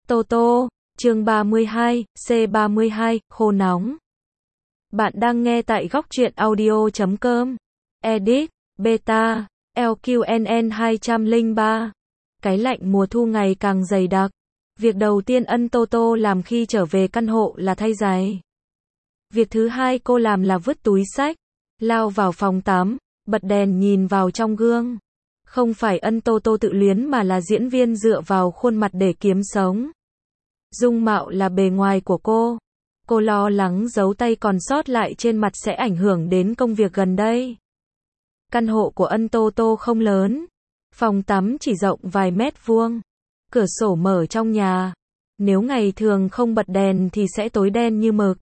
Tô Tô, chương 32, C32, khô nóng. Bạn đang nghe tại góc truyện audio.com. Edit, Beta, LQNN 203. Cái lạnh mùa thu ngày càng dày đặc. Việc đầu tiên Ân Tô Tô làm khi trở về căn hộ là thay giày. Việc thứ hai cô làm là vứt túi xách, lao vào phòng tắm, bật đèn nhìn vào trong gương. Không phải Ân Tô Tô tự luyến mà là diễn viên dựa vào khuôn mặt để kiếm sống. Dung mạo là bề ngoài của cô. Cô lo lắng dấu tay còn sót lại trên mặt sẽ ảnh hưởng đến công việc gần đây. Căn hộ của Ân Tô Tô không lớn. Phòng tắm chỉ rộng vài mét vuông. Cửa sổ mở trong nhà. Nếu ngày thường không bật đèn thì sẽ tối đen như mực.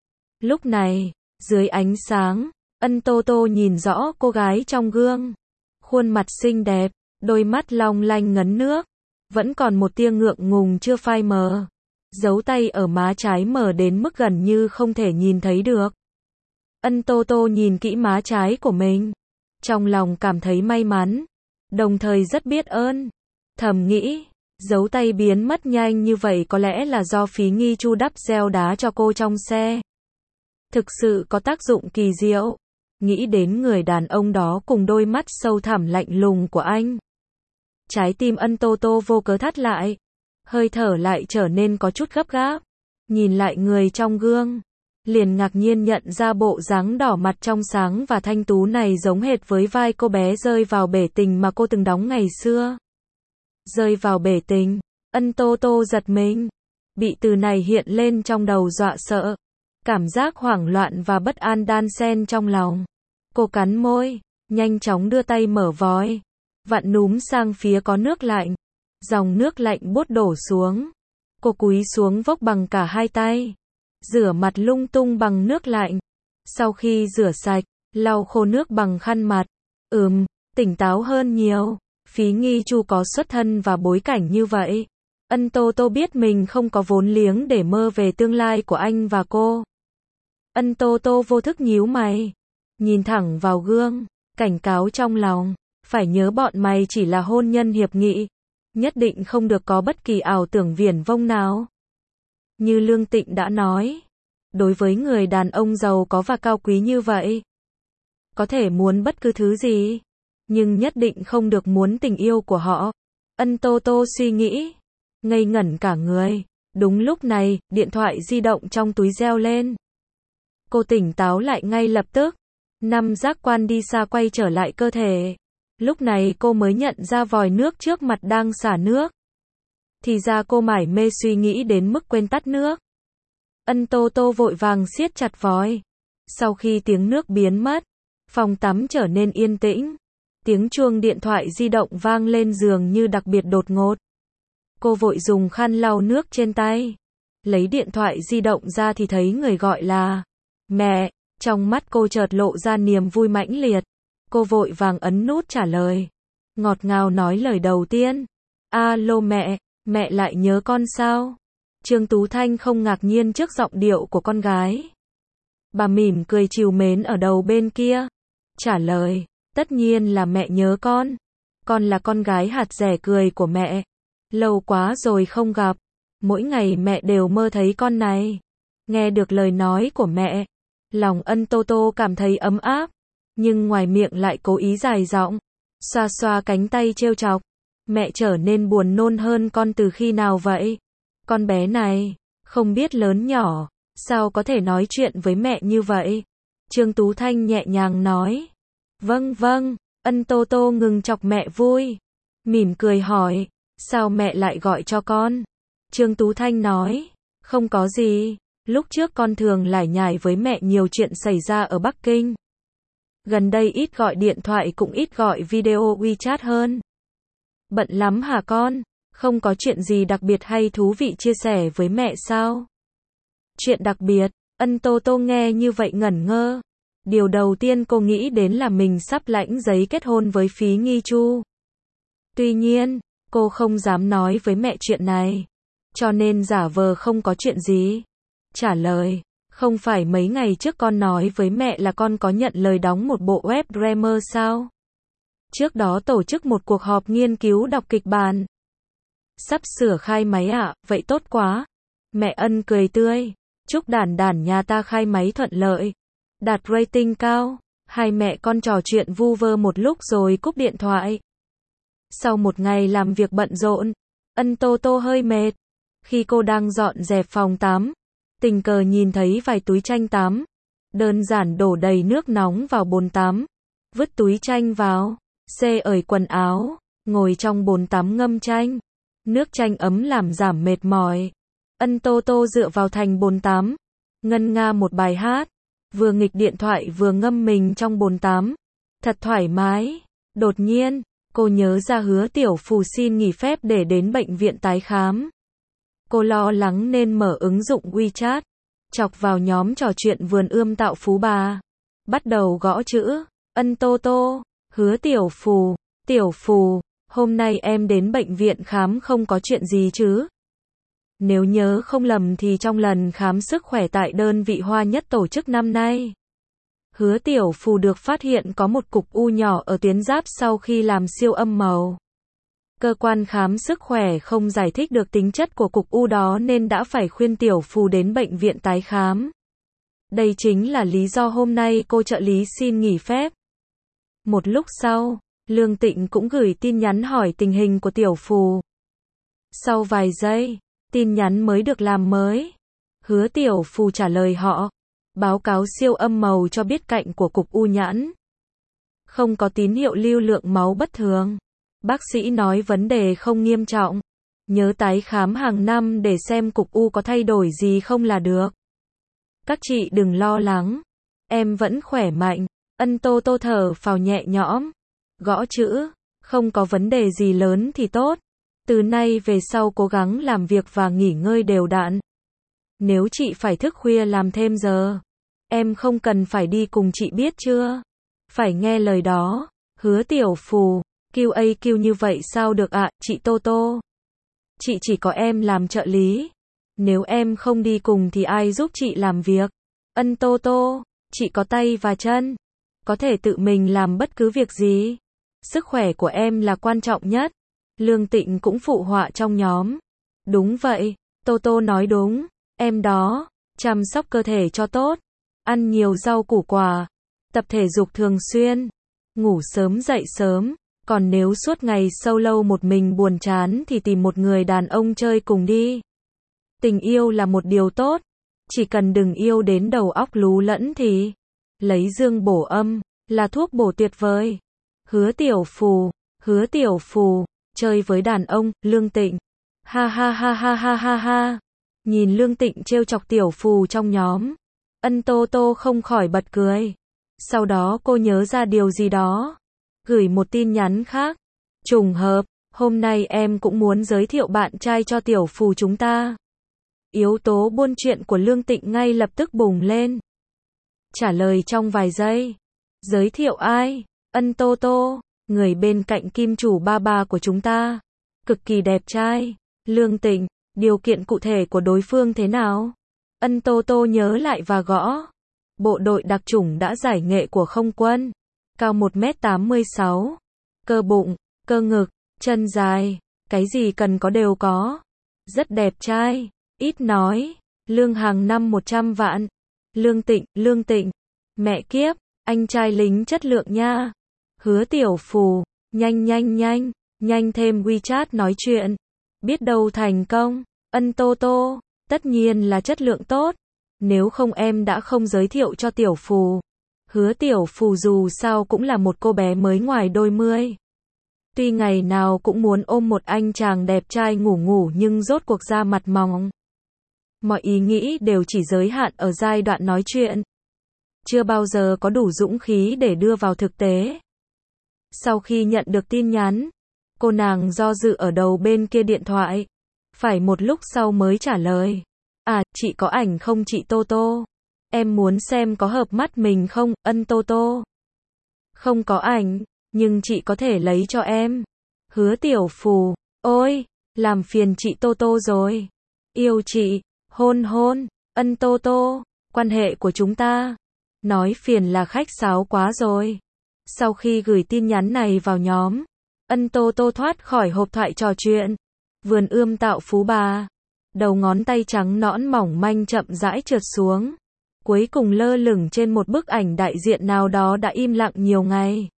Lúc này, dưới ánh sáng, Ân Tô Tô nhìn rõ cô gái trong gương. Khuôn mặt xinh đẹp, đôi mắt long lanh ngấn nước. Vẫn còn một tia ngượng ngùng chưa phai mờ. Dấu tay ở má trái mờ đến mức gần như không thể nhìn thấy được. Ân Tô Tô nhìn kỹ má trái của mình. Trong lòng cảm thấy may mắn. Đồng thời rất biết ơn. Thầm nghĩ, dấu tay biến mất nhanh như vậy có lẽ là do Phí Nghi Chu đắp gel đá cho cô trong xe. Thực sự có tác dụng kỳ diệu. Nghĩ đến người đàn ông đó cùng đôi mắt sâu thẳm lạnh lùng của anh. Trái tim Ân Tô Tô vô cớ thắt lại. Hơi thở lại trở nên có chút gấp gáp. Nhìn lại người trong gương. Liền ngạc nhiên nhận ra bộ dáng đỏ mặt trong sáng và thanh tú này giống hệt với vai cô bé rơi vào bể tình mà cô từng đóng ngày xưa. Rơi vào bể tình. Ân Tô Tô giật mình. Bị từ này hiện lên trong đầu dọa sợ. Cảm giác hoảng loạn và bất an đan xen trong lòng. Cô cắn môi. Nhanh chóng đưa tay mở vòi. Vặn núm sang phía có nước lạnh. Dòng nước lạnh buốt đổ xuống. Cô cúi xuống vốc bằng cả hai tay. Rửa mặt lung tung bằng nước lạnh. Sau khi rửa sạch, lau khô nước bằng khăn mặt. Tỉnh táo hơn nhiều. Phí Nghi Chu có xuất thân và bối cảnh như vậy. Ân Tô Tô biết mình không có vốn liếng để mơ về tương lai của anh và cô. Ân Tô Tô vô thức nhíu mày. Nhìn thẳng vào gương. Cảnh cáo trong lòng. Phải nhớ bọn mày chỉ là hôn nhân hiệp nghị. Nhất định không được có bất kỳ ảo tưởng viển vông nào. Như Lương Tịnh đã nói. Đối với người đàn ông giàu có và cao quý như vậy. Có thể muốn bất cứ thứ gì. Nhưng nhất định không được muốn tình yêu của họ. Ân Tô Tô suy nghĩ. Ngây ngẩn cả người. Đúng lúc này, điện thoại di động trong túi reo lên. Cô tỉnh táo lại ngay lập tức. Năm giác quan đi xa quay trở lại cơ thể. Lúc này cô mới nhận ra vòi nước trước mặt đang xả nước. Thì ra cô mải mê suy nghĩ đến mức quên tắt nước. Ân Tô Tô vội vàng siết chặt vòi. Sau khi tiếng nước biến mất, phòng tắm trở nên yên tĩnh. Tiếng chuông điện thoại di động vang lên dường như đặc biệt đột ngột. Cô vội dùng khăn lau nước trên tay. Lấy điện thoại di động ra thì thấy người gọi là mẹ. Trong mắt cô chợt lộ ra niềm vui mãnh liệt. Cô vội vàng ấn nút trả lời. Ngọt ngào nói lời đầu tiên. Alo mẹ, mẹ lại nhớ con sao? Trương Tú Thanh không ngạc nhiên trước giọng điệu của con gái. Bà mỉm cười trìu mến ở đầu bên kia. Trả lời, tất nhiên là mẹ nhớ con. Con là con gái hạt rẻ cười của mẹ. Lâu quá rồi không gặp. Mỗi ngày mẹ đều mơ thấy con này. Nghe được lời nói của mẹ. Lòng Ân Tô Tô cảm thấy ấm áp. Nhưng ngoài miệng lại cố ý dài giọng. Xoa xoa cánh tay trêu chọc. Mẹ trở nên buồn nôn hơn con từ khi nào vậy? Con bé này, không biết lớn nhỏ, sao có thể nói chuyện với mẹ như vậy? Trương Tú Thanh nhẹ nhàng nói. Vâng vâng, Ân Tô Tô ngừng chọc mẹ vui. Mỉm cười hỏi, sao mẹ lại gọi cho con? Trương Tú Thanh nói, không có gì, lúc trước con thường lải nhải với mẹ nhiều chuyện xảy ra ở Bắc Kinh. Gần đây ít gọi điện thoại cũng ít gọi video WeChat hơn. Bận lắm hả con? Không có chuyện gì đặc biệt hay thú vị chia sẻ với mẹ sao? Chuyện đặc biệt, Ân Tô Tô nghe như vậy ngẩn ngơ. Điều đầu tiên cô nghĩ đến là mình sắp lãnh giấy kết hôn với Phí Nghi Chu. Tuy nhiên, cô không dám nói với mẹ chuyện này. Cho nên giả vờ không có chuyện gì. Trả lời, không phải mấy ngày trước con nói với mẹ là con có nhận lời đóng một bộ web drama sao? Trước đó tổ chức một cuộc họp nghiên cứu đọc kịch bản. Sắp sửa khai máy ạ, vậy tốt quá. Mẹ Ân cười tươi. Chúc đản đản nhà ta khai máy thuận lợi. Đạt rating cao. Hai mẹ con trò chuyện vu vơ một lúc rồi cúp điện thoại. Sau một ngày làm việc bận rộn, Ân Tô Tô hơi mệt. Khi cô đang dọn dẹp phòng tắm, tình cờ nhìn thấy vài túi tranh tắm. Đơn giản đổ đầy nước nóng vào bồn tắm, vứt túi tranh vào, ởi quần áo, ngồi trong bồn tắm ngâm tranh. Nước tranh ấm làm giảm mệt mỏi. Ân Tô Tô dựa vào thành bồn tắm, ngân nga một bài hát, vừa nghịch điện thoại vừa ngâm mình trong bồn tắm. Thật thoải mái. Đột nhiên, cô nhớ ra Hứa Tiểu Phù xin nghỉ phép để đến bệnh viện tái khám. Cô lo lắng nên mở ứng dụng WeChat, chọc vào nhóm trò chuyện vườn ươm tạo phú bà. Bắt đầu gõ chữ, Ân Tô Tô, Hứa Tiểu Phù, hôm nay em đến bệnh viện khám không có chuyện gì chứ? Nếu nhớ không lầm thì trong lần khám sức khỏe tại đơn vị Hoa Nhất tổ chức năm nay, Hứa Tiểu Phù được phát hiện có một cục u nhỏ ở tuyến giáp sau khi làm siêu âm màu. Cơ quan khám sức khỏe không giải thích được tính chất của cục u đó nên đã phải khuyên Tiểu Phù đến bệnh viện tái khám. Đây chính là lý do hôm nay cô trợ lý xin nghỉ phép. Một lúc sau, Lương Tịnh cũng gửi tin nhắn hỏi tình hình của Tiểu Phù. Sau vài giây, tin nhắn mới được làm mới. Hứa Tiểu Phù trả lời họ. Báo cáo siêu âm màu cho biết cạnh của cục u nhãn không có tín hiệu lưu lượng máu bất thường. Bác sĩ nói vấn đề không nghiêm trọng. Nhớ tái khám hàng năm để xem cục u có thay đổi gì không là được. Các chị đừng lo lắng. Em vẫn khỏe mạnh. Ân Tô Tô thở phào nhẹ nhõm. Gõ chữ. Không có vấn đề gì lớn thì tốt. Từ nay về sau cố gắng làm việc và nghỉ ngơi đều đặn. Nếu chị phải thức khuya làm thêm giờ, em không cần phải đi cùng chị biết chưa? Phải nghe lời đó. Hứa Tiểu Phù, QAQ như vậy sao được ạ, chị Tô Tô? Chị chỉ có em làm trợ lý. Nếu em không đi cùng thì ai giúp chị làm việc? Ân Tô Tô, chị có tay và chân, có thể tự mình làm bất cứ việc gì. Sức khỏe của em là quan trọng nhất. Lương Tịnh cũng phụ họa trong nhóm. Đúng vậy, Tô Tô nói đúng. Em đó, chăm sóc cơ thể cho tốt. Ăn nhiều rau củ quả. Tập thể dục thường xuyên. Ngủ sớm dậy sớm. Còn nếu suốt ngày sâu lâu một mình buồn chán thì tìm một người đàn ông chơi cùng đi. Tình yêu là một điều tốt. Chỉ cần đừng yêu đến đầu óc lú lẫn thì lấy dương bổ âm là thuốc bổ tuyệt vời. Hứa Tiểu Phù, chơi với đàn ông, Lương Tịnh. Ha ha ha ha ha ha ha. Nhìn Lương Tịnh trêu chọc Tiểu Phù trong nhóm, Ân Tô Tô không khỏi bật cười. Sau đó cô nhớ ra điều gì đó, gửi một tin nhắn khác. Trùng hợp, hôm nay em cũng muốn giới thiệu bạn trai cho Tiểu Phù chúng ta. Yếu tố buôn chuyện của Lương Tịnh ngay lập tức bùng lên. Trả lời trong vài giây. Giới thiệu ai? Ân Tô Tô, người bên cạnh kim chủ ba của chúng ta. Cực kỳ đẹp trai. Lương Tịnh, điều kiện cụ thể của đối phương thế nào? Ân Tô Tô nhớ lại và gõ. Bộ đội đặc chủng đã giải nghệ của không quân. Cao 1m86. Cơ bụng, cơ ngực, chân dài. Cái gì cần có đều có. Rất đẹp trai. Ít nói. Lương hàng năm 100 vạn. Lương Tịnh. Mẹ kiếp, anh trai lính chất lượng nha. Hứa Tiểu Phù, nhanh thêm WeChat nói chuyện. Biết đâu thành công. Ân Tô Tô, tất nhiên là chất lượng tốt. Nếu không em đã không giới thiệu cho Tiểu Phù. Hứa Tiểu Phù dù sao cũng là một cô bé mới ngoài đôi mươi. Tuy ngày nào cũng muốn ôm một anh chàng đẹp trai ngủ nhưng rốt cuộc da mặt mỏng. Mọi ý nghĩ đều chỉ giới hạn ở giai đoạn nói chuyện. Chưa bao giờ có đủ dũng khí để đưa vào thực tế. Sau khi nhận được tin nhắn, cô nàng do dự ở đầu bên kia điện thoại. Phải một lúc sau mới trả lời. À, chị có ảnh không chị Tô Tô? Em muốn xem có hợp mắt mình không, Ân Tô Tô? Không có ảnh, nhưng chị có thể lấy cho em. Hứa Tiểu Phù, ôi, làm phiền chị Tô Tô rồi. Yêu chị, hôn, Ân Tô Tô, quan hệ của chúng ta. Nói phiền là khách sáo quá rồi. Sau khi gửi tin nhắn này vào nhóm, Ân Tô Tô thoát khỏi hộp thoại trò chuyện. vườn ươm tạo phú bà. Đầu ngón tay trắng nõn mỏng manh chậm rãi trượt xuống. Cuối cùng lơ lửng trên một bức ảnh đại diện nào đó đã im lặng nhiều ngày.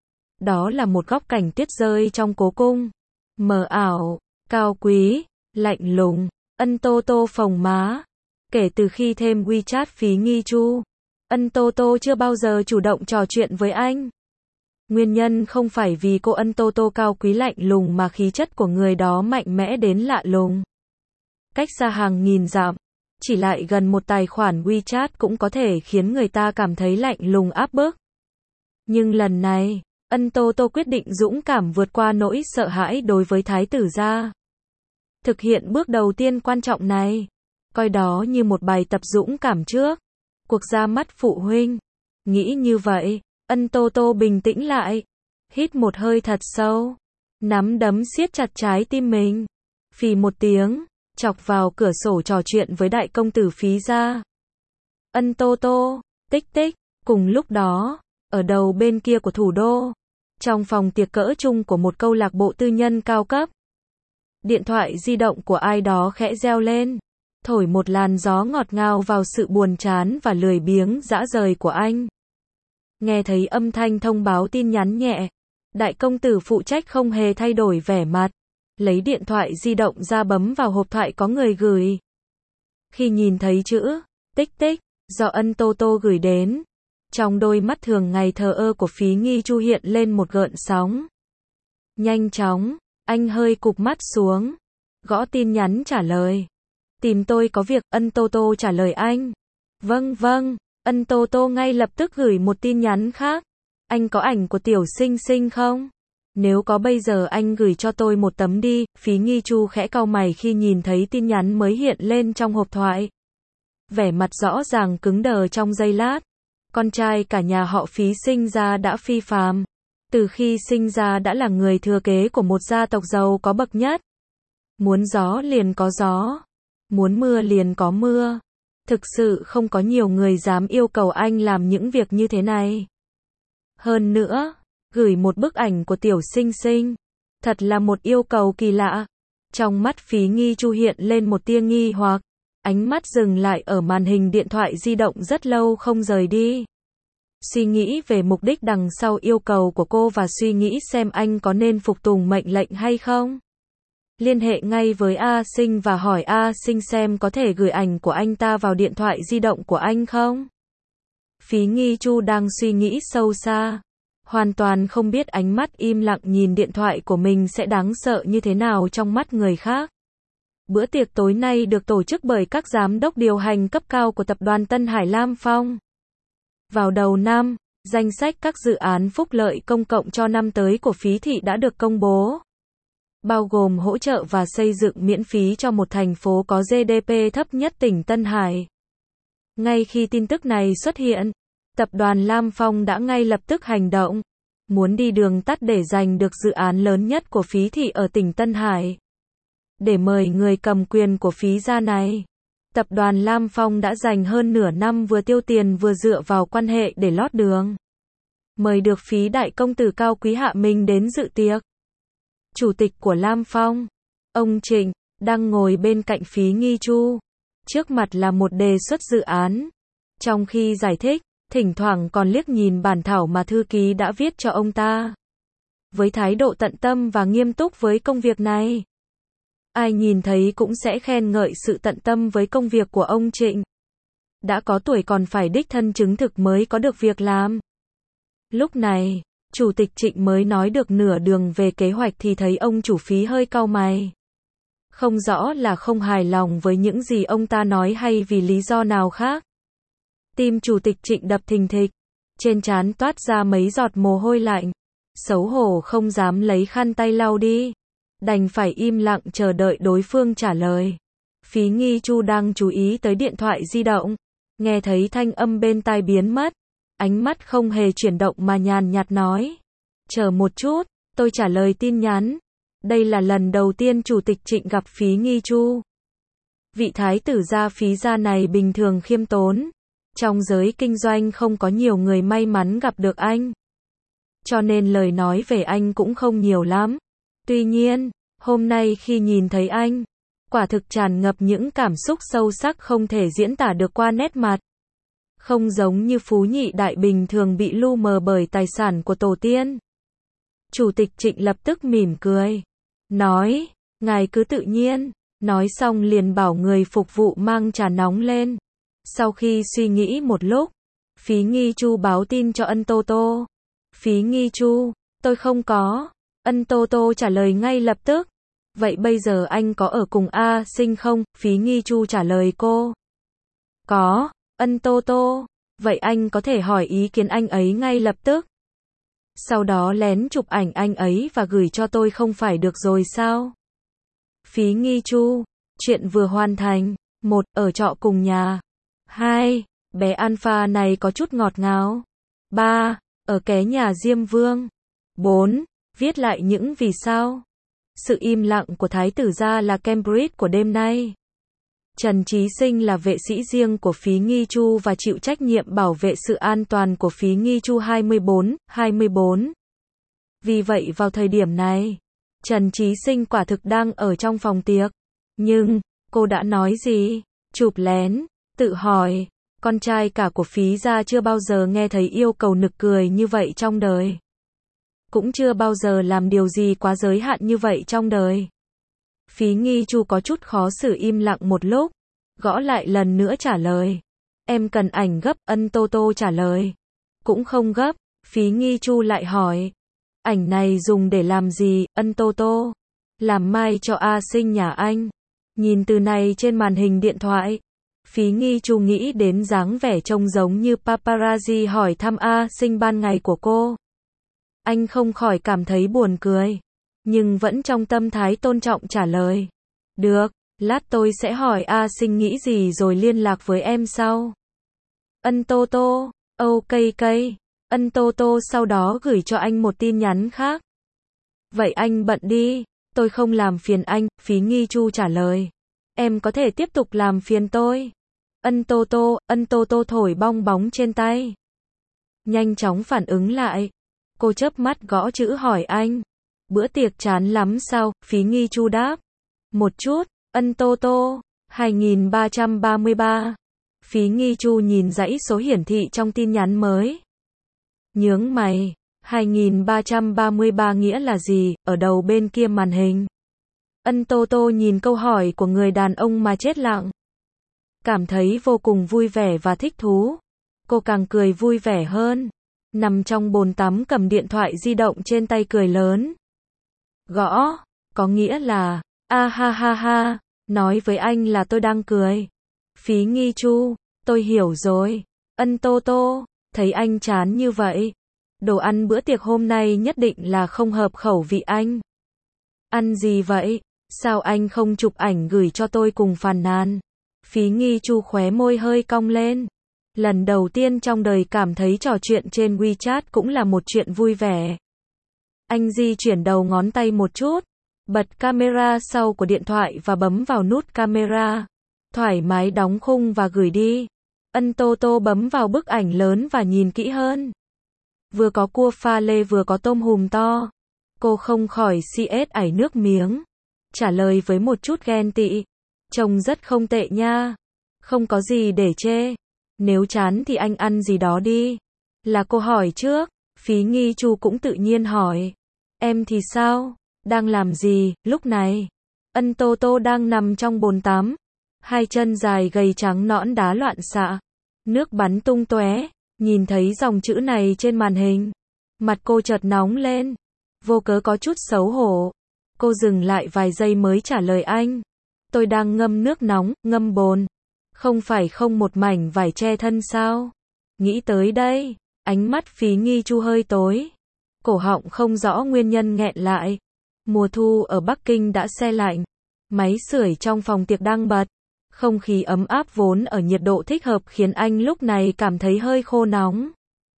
Đó là một góc cảnh tuyết rơi trong cố cung. Mờ ảo, cao quý, lạnh lùng, Ân Tô Tô phồng má. Kể từ khi thêm WeChat Phí Nghi Chu, Ân Tô Tô chưa bao giờ chủ động trò chuyện với anh. Nguyên nhân không phải vì cô Ân Tô Tô cao quý lạnh lùng mà khí chất của người đó mạnh mẽ đến lạ lùng. Cách xa hàng nghìn dặm, chỉ lại gần một tài khoản WeChat cũng có thể khiến người ta cảm thấy lạnh lùng áp bức. Nhưng lần này, Ân Tô Tô quyết định dũng cảm vượt qua nỗi sợ hãi đối với thái tử gia. Thực hiện bước đầu tiên quan trọng này, coi đó như một bài tập dũng cảm trước cuộc ra mắt phụ huynh. Nghĩ như vậy, Ân Tô Tô bình tĩnh lại, hít một hơi thật sâu, nắm đấm siết chặt trái tim mình. Phì một tiếng, chọc vào cửa sổ trò chuyện với đại công tử Phí gia. Ân Tô Tô, tích tích, cùng lúc đó, ở đầu bên kia của thủ đô, trong phòng tiệc cỡ chung của một câu lạc bộ tư nhân cao cấp, điện thoại di động của ai đó khẽ reo lên, thổi một làn gió ngọt ngào vào sự buồn chán và lười biếng dã rời của anh. Nghe thấy âm thanh thông báo tin nhắn nhẹ, đại công tử phụ trách không hề thay đổi vẻ mặt, lấy điện thoại di động ra bấm vào hộp thoại có người gửi. Khi nhìn thấy chữ tích tích do Ân Tô Tô gửi đến, trong đôi mắt thường ngày thờ ơ của Phí Nghi Chu hiện lên một gợn sóng. Nhanh chóng, anh hơi cụp mắt xuống, gõ tin nhắn trả lời. Tìm tôi có việc, Ân Tô Tô trả lời anh. Vâng vâng, Ân Tô Tô ngay lập tức gửi một tin nhắn khác. Anh có ảnh của tiểu Sinh Sinh không? Nếu có bây giờ anh gửi cho tôi một tấm đi. Phí Nghi Chu khẽ cau mày khi nhìn thấy tin nhắn mới hiện lên trong hộp thoại. Vẻ mặt rõ ràng cứng đờ trong giây lát. Con trai cả nhà họ Phí sinh ra đã phi phàm. Từ khi sinh ra đã là người thừa kế của một gia tộc giàu có bậc nhất. Muốn gió liền có gió, muốn mưa liền có mưa. Thực sự không có nhiều người dám yêu cầu anh làm những việc như thế này. Hơn nữa, gửi một bức ảnh của tiểu Sinh Sinh, thật là một yêu cầu kỳ lạ. Trong mắt Phí Nghi Chu hiện lên một tia nghi hoặc, ánh mắt dừng lại ở màn hình điện thoại di động rất lâu không rời đi. Suy nghĩ về mục đích đằng sau yêu cầu của cô và suy nghĩ xem anh có nên phục tùng mệnh lệnh hay không. Liên hệ ngay với A Sinh và hỏi A Sinh xem có thể gửi ảnh của anh ta vào điện thoại di động của anh không. Phí Nghi Chu đang suy nghĩ sâu xa, hoàn toàn không biết ánh mắt im lặng nhìn điện thoại của mình sẽ đáng sợ như thế nào trong mắt người khác. Bữa tiệc tối nay được tổ chức bởi các giám đốc điều hành cấp cao của tập đoàn Tân Hải Lam Phong. Vào đầu năm, danh sách các dự án phúc lợi công cộng cho năm tới của Phí thị đã được công bố, bao gồm hỗ trợ và xây dựng miễn phí cho một thành phố có GDP thấp nhất tỉnh Tân Hải. Ngay khi tin tức này xuất hiện, tập đoàn Lam Phong đã ngay lập tức hành động, muốn đi đường tắt để giành được dự án lớn nhất của Phí thị ở tỉnh Tân Hải. Để mời người cầm quyền của Phí gia này, tập đoàn Lam Phong đã dành hơn nửa năm vừa tiêu tiền vừa dựa vào quan hệ để lót đường. Mời được Phí đại công tử cao quý hạ mình đến dự tiệc. Chủ tịch của Lam Phong, ông Trịnh, đang ngồi bên cạnh Phí Nghi Chu. Trước mặt là một đề xuất dự án. Trong khi giải thích, thỉnh thoảng còn liếc nhìn bản thảo mà thư ký đã viết cho ông ta. Với thái độ tận tâm và nghiêm túc với công việc này, ai nhìn thấy cũng sẽ khen ngợi sự tận tâm với công việc của ông Trịnh. Đã có tuổi còn phải đích thân chứng thực mới có được việc làm. Lúc này, Chủ tịch Trịnh mới nói được nửa đường về kế hoạch thì thấy ông chủ Phí hơi cau mày. Không rõ là không hài lòng với những gì ông ta nói hay vì lý do nào khác. Tim Chủ tịch Trịnh đập thình thịch, trên trán toát ra mấy giọt mồ hôi lạnh, xấu hổ không dám lấy khăn tay lau đi. Đành phải im lặng chờ đợi đối phương trả lời. Phí Nghi Chu đang chú ý tới điện thoại di động, nghe thấy thanh âm bên tai biến mất, ánh mắt không hề chuyển động mà nhàn nhạt nói. Chờ một chút, tôi trả lời tin nhắn. Đây là lần đầu tiên Chủ tịch Trịnh gặp Phí Nghi Chu. Vị thái tử gia Phí gia này bình thường khiêm tốn. Trong giới kinh doanh không có nhiều người may mắn gặp được anh. Cho nên lời nói về anh cũng không nhiều lắm. Tuy nhiên, Hôm nay khi nhìn thấy anh, quả thực tràn ngập những cảm xúc sâu sắc không thể diễn tả được qua nét mặt. Không giống như Phú Nhị Đại bình thường bị lu mờ bởi tài sản của tổ tiên. Chủ tịch Trịnh lập tức mỉm cười. Nói, ngài cứ tự nhiên. Nói xong liền bảo người phục vụ mang trà nóng lên. Sau khi suy nghĩ một lúc, Phí Nghi Chu báo tin cho Ân Tô Tô. Phí Nghi Chu, tôi không có. Ân Tô Tô trả lời ngay lập tức. Vậy bây giờ anh có ở cùng A Sinh không? Phí Nghi Chu trả lời cô. Có. Ân Tô Tô, vậy anh có thể hỏi ý kiến anh ấy ngay lập tức. Sau đó lén chụp ảnh anh ấy và gửi cho tôi không phải được rồi sao? Phí Nghi Chu, chuyện vừa hoàn thành. 1. Ở trọ cùng nhà. 2. Bé Alpha này có chút ngọt ngào. 3. Ở ké nhà Diêm Vương. 4. Viết lại những vì sao. Sự im lặng của Thái tử gia là Cambridge của đêm nay. Trần Chí Sinh là vệ sĩ riêng của Phí Nghi Chu và chịu trách nhiệm bảo vệ sự an toàn của Phí Nghi Chu 24. Vì vậy vào thời điểm này, Trần Chí Sinh quả thực đang ở trong phòng tiệc. Nhưng, cô đã nói gì? Chụp lén, tự hỏi, con trai cả của Phí gia chưa bao giờ nghe thấy yêu cầu nực cười như vậy trong đời. Cũng chưa bao giờ làm điều gì quá giới hạn như vậy trong đời. Phí Nghi Chu có chút khó xử im lặng một lúc, gõ lại lần nữa trả lời. Em cần ảnh gấp, Ân Tô Tô trả lời. Cũng không gấp, Phí Nghi Chu lại hỏi. Ảnh này dùng để làm gì, Ân Tô Tô? Làm mai cho A Sinh nhà anh. Nhìn từ này trên màn hình điện thoại, Phí Nghi Chu nghĩ đến dáng vẻ trông giống như paparazzi hỏi thăm A Sinh ban ngày của cô. Anh không khỏi cảm thấy buồn cười, nhưng vẫn trong tâm thái tôn trọng trả lời. Được, lát tôi sẽ hỏi A Sinh nghĩ gì rồi liên lạc với em sau. Ân Tô Tô, ok. Ân Tô Tô sau đó gửi cho anh một tin nhắn khác. Vậy anh bận đi, tôi không làm phiền anh, Phí Nghi Chu trả lời. Em có thể tiếp tục làm phiền tôi. Ân Tô Tô thổi bong bóng trên tay. Nhanh chóng phản ứng lại. Cô chớp mắt gõ chữ hỏi anh. Bữa tiệc chán lắm sao? Phí Nghi Chu đáp. Một chút. Ân Tô Tô. 2333. Phí Nghi Chu nhìn dãy số hiển thị trong tin nhắn mới. Nhướng mày. 2333 nghĩa là gì? Ở đầu bên kia màn hình. Ân Tô Tô nhìn câu hỏi của người đàn ông mà chết lặng. Cảm thấy vô cùng vui vẻ và thích thú. Cô càng cười vui vẻ hơn. Nằm trong bồn tắm cầm điện thoại di động trên tay cười lớn. Gõ, có nghĩa là, a ha ha ha, nói với anh là tôi đang cười. Phí Nghi Chu, tôi hiểu rồi. Ân Tô Tô, thấy anh chán như vậy. Đồ ăn bữa tiệc hôm nay nhất định là không hợp khẩu vị anh. Ăn gì vậy? Sao anh không chụp ảnh gửi cho tôi cùng phàn nàn? Phí Nghi Chu khóe môi hơi cong lên. Lần đầu tiên trong đời cảm thấy trò chuyện trên WeChat cũng là một chuyện vui vẻ. Anh di chuyển đầu ngón tay một chút, bật camera sau của điện thoại và bấm vào nút camera. Thoải mái đóng khung và gửi đi. Ân Tô Tô bấm vào bức ảnh lớn và nhìn kỹ hơn. Vừa có cua pha lê vừa có tôm hùm to. Cô không khỏi ảy nước miếng. Trả lời với một chút ghen tị. Trông rất không tệ nha. Không có gì để chê. Nếu chán thì anh ăn gì đó đi. Là cô hỏi trước. Phí Nghi Chu cũng tự nhiên hỏi. Em thì sao? Đang làm gì, lúc này? Ân Tô Tô đang nằm trong bồn tắm. Hai chân dài gầy trắng nõn đá loạn xạ. Nước bắn tung tóe. Nhìn thấy dòng chữ này trên màn hình. Mặt cô chợt nóng lên. Vô cớ có chút xấu hổ. Cô dừng lại vài giây mới trả lời anh. Tôi đang ngâm nước nóng, ngâm bồn. Không phải không một mảnh vải che thân sao? Nghĩ tới đây, ánh mắt Phí Nghi Chu hơi tối. Cổ họng không rõ nguyên nhân nghẹn lại. Mùa thu ở Bắc Kinh đã se lạnh. Máy sưởi trong phòng tiệc đang bật. Không khí ấm áp vốn ở nhiệt độ thích hợp khiến anh lúc này cảm thấy hơi khô nóng.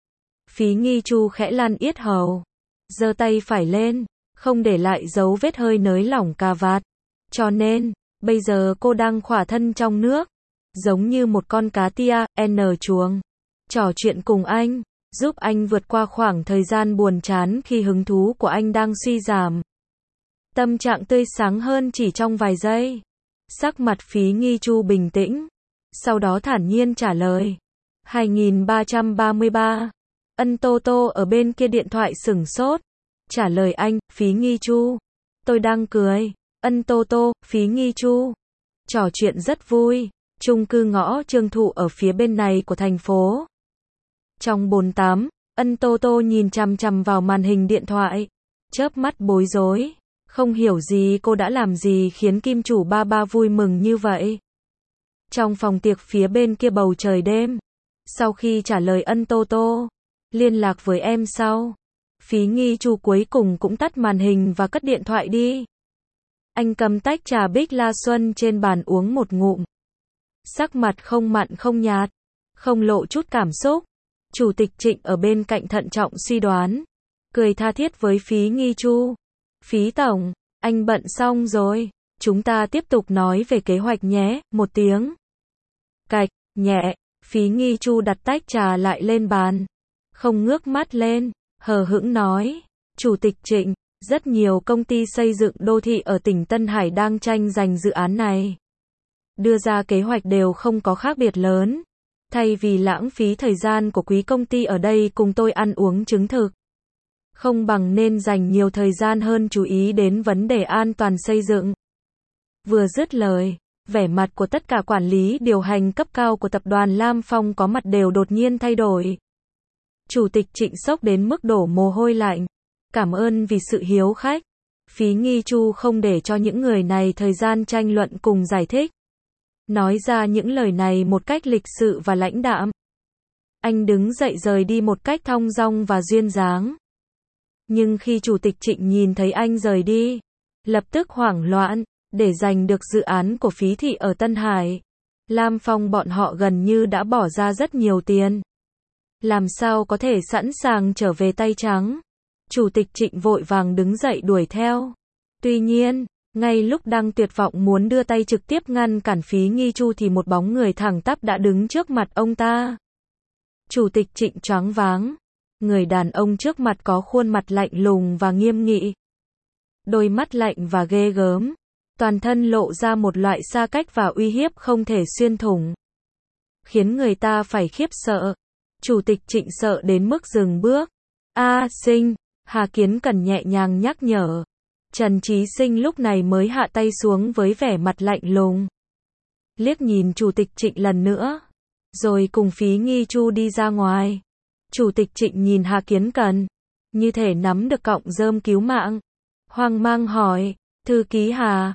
Phí Nghi Chu khẽ lăn yết hầu. Giơ tay phải lên, không để lại dấu vết hơi nới lỏng cà vạt. Cho nên, bây giờ cô đang khỏa thân trong nước. Giống như một con cá tia, chuồng. Trò chuyện cùng anh, giúp anh vượt qua khoảng thời gian buồn chán khi hứng thú của anh đang suy giảm. Tâm trạng tươi sáng hơn chỉ trong vài giây. Sắc mặt Phí Nghi Chu bình tĩnh. Sau đó thản nhiên trả lời. 2333. Ân Tô Tô ở bên kia điện thoại sửng sốt. Trả lời anh, Phí Nghi Chu. Tôi đang cười. Ân Tô Tô, Phí Nghi Chu. Trò chuyện rất vui. Chung cư ngõ Trương Thụ ở phía bên này của thành phố. Trong bồn tắm, Ân Tô Tô nhìn chằm chằm vào màn hình điện thoại. Chớp mắt bối rối. Không hiểu gì cô đã làm gì khiến kim chủ ba ba vui mừng như vậy. Trong phòng tiệc phía bên kia bầu trời đêm. Sau khi trả lời Ân Tô Tô. Liên lạc với em sau. Phí Nghi Chu cuối cùng cũng tắt màn hình và cất điện thoại đi. Anh cầm tách trà Bích La Xuân trên bàn uống một ngụm. Sắc mặt không mặn không nhạt. Không lộ chút cảm xúc. Chủ tịch Trịnh ở bên cạnh thận trọng suy đoán. Cười tha thiết với Phí Nghi Chu. Phí tổng, anh bận xong rồi. Chúng ta tiếp tục nói về kế hoạch nhé. Một tiếng. Cạch, nhẹ. Phí Nghi Chu đặt tách trà lại lên bàn. Không ngước mắt lên. Hờ hững nói. Chủ tịch Trịnh, rất nhiều công ty xây dựng đô thị ở tỉnh Tân Hải đang tranh giành dự án này. Đưa ra kế hoạch đều không có khác biệt lớn. Thay vì lãng phí thời gian của quý công ty ở đây cùng tôi ăn uống chứng thực. Không bằng nên dành nhiều thời gian hơn chú ý đến vấn đề an toàn xây dựng. Vừa dứt lời, vẻ mặt của tất cả quản lý điều hành cấp cao của tập đoàn Lam Phong có mặt đều đột nhiên thay đổi. Chủ tịch Trịnh sốc đến mức đổ mồ hôi lạnh. Cảm ơn vì sự hiếu khách. Phí Nghi Chu không để cho những người này thời gian tranh luận cùng giải thích. Nói ra những lời này một cách lịch sự và lãnh đạm. Anh đứng dậy rời đi một cách thong dong và duyên dáng. Nhưng khi Chủ tịch Trịnh nhìn thấy anh rời đi, lập tức hoảng loạn, để giành được dự án của Phí thị ở Tân Hải. Lam Phong bọn họ gần như đã bỏ ra rất nhiều tiền. Làm sao có thể sẵn sàng trở về tay trắng. Chủ tịch Trịnh vội vàng đứng dậy đuổi theo. Tuy nhiên, ngay lúc đang tuyệt vọng muốn đưa tay trực tiếp ngăn cản Phí Nghi Chu thì một bóng người thẳng tắp đã đứng trước mặt ông ta. Chủ tịch Trịnh choáng váng. Người đàn ông trước mặt có khuôn mặt lạnh lùng và nghiêm nghị. Đôi mắt lạnh và ghê gớm. Toàn thân lộ ra một loại xa cách và uy hiếp không thể xuyên thủng. Khiến người ta phải khiếp sợ. Chủ tịch Trịnh sợ đến mức dừng bước. Sinh, Hà Kiến Cần nhẹ nhàng nhắc nhở. Trần Chí Sinh lúc này mới hạ tay xuống với vẻ mặt lạnh lùng. Liếc nhìn Chủ tịch Trịnh lần nữa. Rồi cùng Phí Nghi Chu đi ra ngoài. Chủ tịch Trịnh nhìn Hà Kiến Cần. Như thể nắm được cọng rơm cứu mạng. Hoang mang hỏi. Thư ký Hà,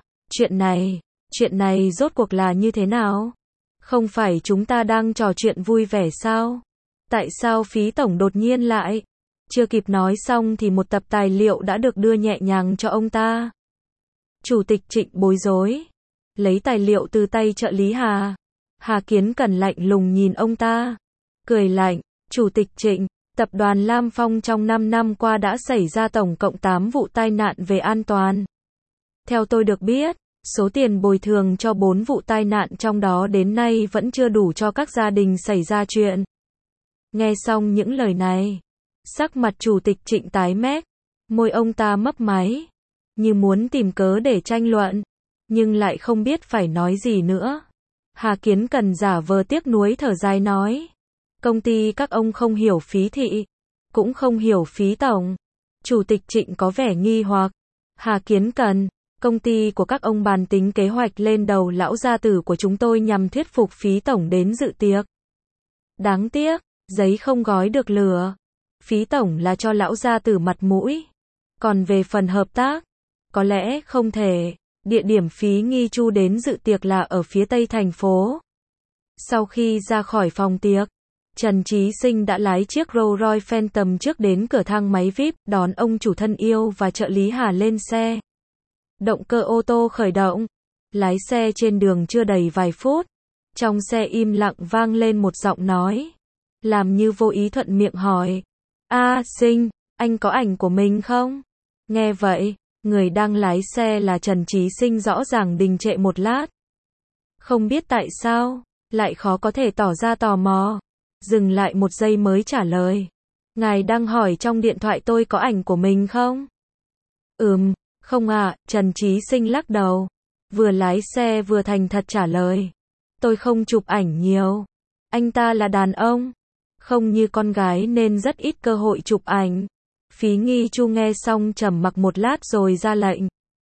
chuyện này rốt cuộc là như thế nào? Không phải chúng ta đang trò chuyện vui vẻ sao? Tại sao Phí tổng đột nhiên lại? Chưa kịp nói xong thì một tập tài liệu đã được đưa nhẹ nhàng cho ông ta. Chủ tịch Trịnh bối rối. Lấy tài liệu từ tay trợ lý Hà. Hà Kiến Cần lạnh lùng nhìn ông ta. Cười lạnh. Chủ tịch Trịnh, tập đoàn Lam Phong trong 5 năm qua đã xảy ra tổng cộng 8 vụ tai nạn về an toàn. Theo tôi được biết, số tiền bồi thường cho 4 vụ tai nạn trong đó đến nay vẫn chưa đủ cho các gia đình xảy ra chuyện. Nghe xong những lời này, sắc mặt Chủ tịch Trịnh tái mét, môi ông ta mấp máy, như muốn tìm cớ để tranh luận, nhưng lại không biết phải nói gì nữa. Hà Kiến Cần giả vờ tiếc nuối thở dài nói, công ty các ông không hiểu Phí thị, cũng không hiểu Phí tổng. Chủ tịch Trịnh có vẻ nghi hoặc. Hà Kiến Cần, công ty của các ông bàn tính kế hoạch lên đầu lão gia tử của chúng tôi nhằm thuyết phục Phí tổng đến dự tiệc. Đáng tiếc, giấy không gói được lửa. Phí tổng là cho lão gia tử mặt mũi. Còn về phần hợp tác, có lẽ không thể. Địa điểm Phí Nghi Chu đến dự tiệc là ở phía tây thành phố. Sau khi ra khỏi phòng tiệc, Trần Chí Sinh đã lái chiếc Rolls Royce Phantom trước đến cửa thang máy VIP, đón ông chủ thân yêu và trợ lý Hà lên xe. Động cơ ô tô khởi động. Lái xe trên đường chưa đầy vài phút. Trong xe im lặng vang lên một giọng nói. Làm như vô ý thuận miệng hỏi. Sinh, anh có ảnh của mình không? Nghe vậy, người đang lái xe là Trần Chí Sinh rõ ràng đình trệ một lát. Không biết tại sao, lại khó có thể tỏ ra tò mò. Dừng lại một giây mới trả lời. Ngài đang hỏi trong điện thoại tôi có ảnh của mình không? Không ạ, Trần Chí Sinh lắc đầu. Vừa lái xe vừa thành thật trả lời. Tôi không chụp ảnh nhiều. Anh ta là đàn ông. Không như con gái nên rất ít cơ hội chụp ảnh. Phí Nghi Chu nghe xong trầm mặc một lát rồi ra lệnh.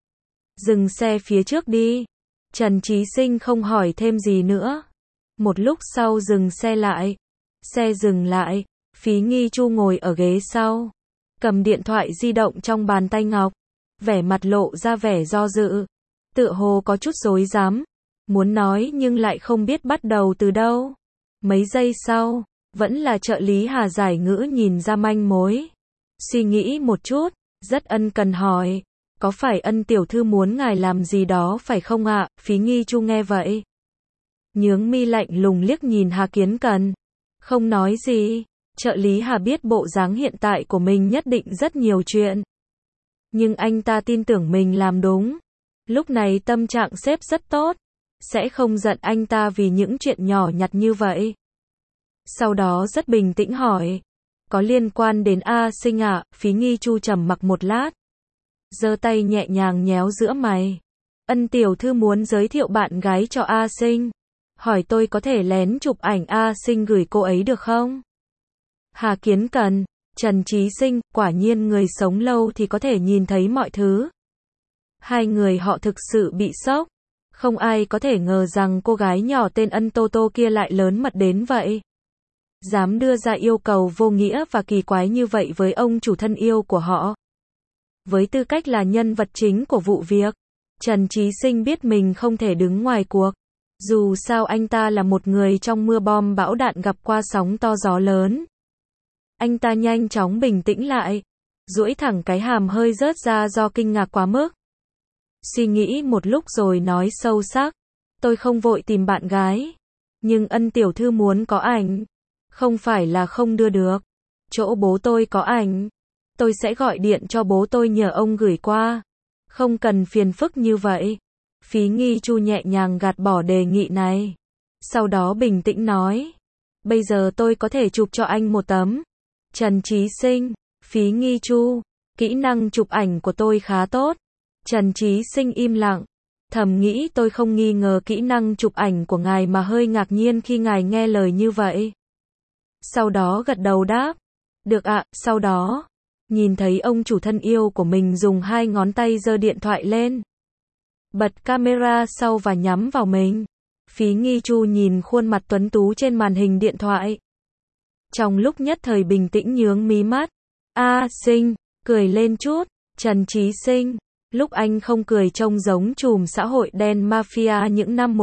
Dừng xe phía trước đi. Trần Chí Sinh không hỏi thêm gì nữa. Một lúc sau dừng xe lại. Xe dừng lại. Phí Nghi Chu ngồi ở ghế sau. Cầm điện thoại di động trong bàn tay ngọc. Vẻ mặt lộ ra vẻ do dự. Tựa hồ có chút rối rắm. Muốn nói nhưng lại không biết bắt đầu từ đâu. Mấy giây sau, vẫn là trợ lý Hà Giải Ngữ nhìn ra manh mối. Suy nghĩ một chút, rất ân cần hỏi. Có phải Ân tiểu thư muốn ngài làm gì đó phải không ạ? Phí Nghi Chu nghe vậy. Nhướng mi lạnh lùng liếc nhìn Hà Kiến Cần. Không nói gì. Trợ lý Hà biết bộ dáng hiện tại của mình nhất định rất nhiều chuyện. Nhưng anh ta tin tưởng mình làm đúng. Lúc này tâm trạng sếp rất tốt. Sẽ không giận anh ta vì những chuyện nhỏ nhặt như vậy. Sau đó rất bình tĩnh hỏi. Có liên quan đến A Sinh ạ? Phí Nghi Chu trầm mặc một lát. Giơ tay nhẹ nhàng nhéo giữa mày. Ân tiểu thư muốn giới thiệu bạn gái cho A Sinh. Hỏi tôi có thể lén chụp ảnh A Sinh gửi cô ấy được không? Hà Kiến Cần, Trần Chí Sinh, quả nhiên người sống lâu thì có thể nhìn thấy mọi thứ. Hai người họ thực sự bị sốc. Không ai có thể ngờ rằng cô gái nhỏ tên Ân Tô Tô kia lại lớn mật đến vậy. Dám đưa ra yêu cầu vô nghĩa và kỳ quái như vậy với ông chủ thân yêu của họ. Với tư cách là nhân vật chính của vụ việc, Trần Chí Sinh biết mình không thể đứng ngoài cuộc. Dù sao anh ta là một người trong mưa bom bão đạn gặp qua sóng to gió lớn. Anh ta nhanh chóng bình tĩnh lại, duỗi thẳng cái hàm hơi rớt ra do kinh ngạc quá mức. Suy nghĩ một lúc rồi nói sâu sắc, tôi không vội tìm bạn gái, nhưng Ân tiểu thư muốn có ảnh, không phải là không đưa được. Chỗ bố tôi có ảnh, tôi sẽ gọi điện cho bố tôi nhờ ông gửi qua, không cần phiền phức như vậy. Phí Nghi Chu nhẹ nhàng gạt bỏ đề nghị này, sau đó bình tĩnh nói, bây giờ tôi có thể chụp cho anh một tấm. Trần Chí Sinh, Phí Nghi Chu, kỹ năng chụp ảnh của tôi khá tốt. Trần Chí Sinh im lặng, thầm nghĩ tôi không nghi ngờ kỹ năng chụp ảnh của ngài mà hơi ngạc nhiên khi ngài nghe lời như vậy. Sau đó gật đầu đáp, được ạ. Sau đó, nhìn thấy ông chủ thân yêu của mình dùng hai ngón tay giơ điện thoại lên, bật camera sau và nhắm vào mình. Phí Nghi Chu nhìn khuôn mặt tuấn tú trên màn hình điện thoại. Trong lúc nhất thời bình tĩnh nhướng mí mắt. A Sinh, cười lên chút. Trần Chí Sinh, lúc anh không cười trông giống trùm xã hội đen mafia những năm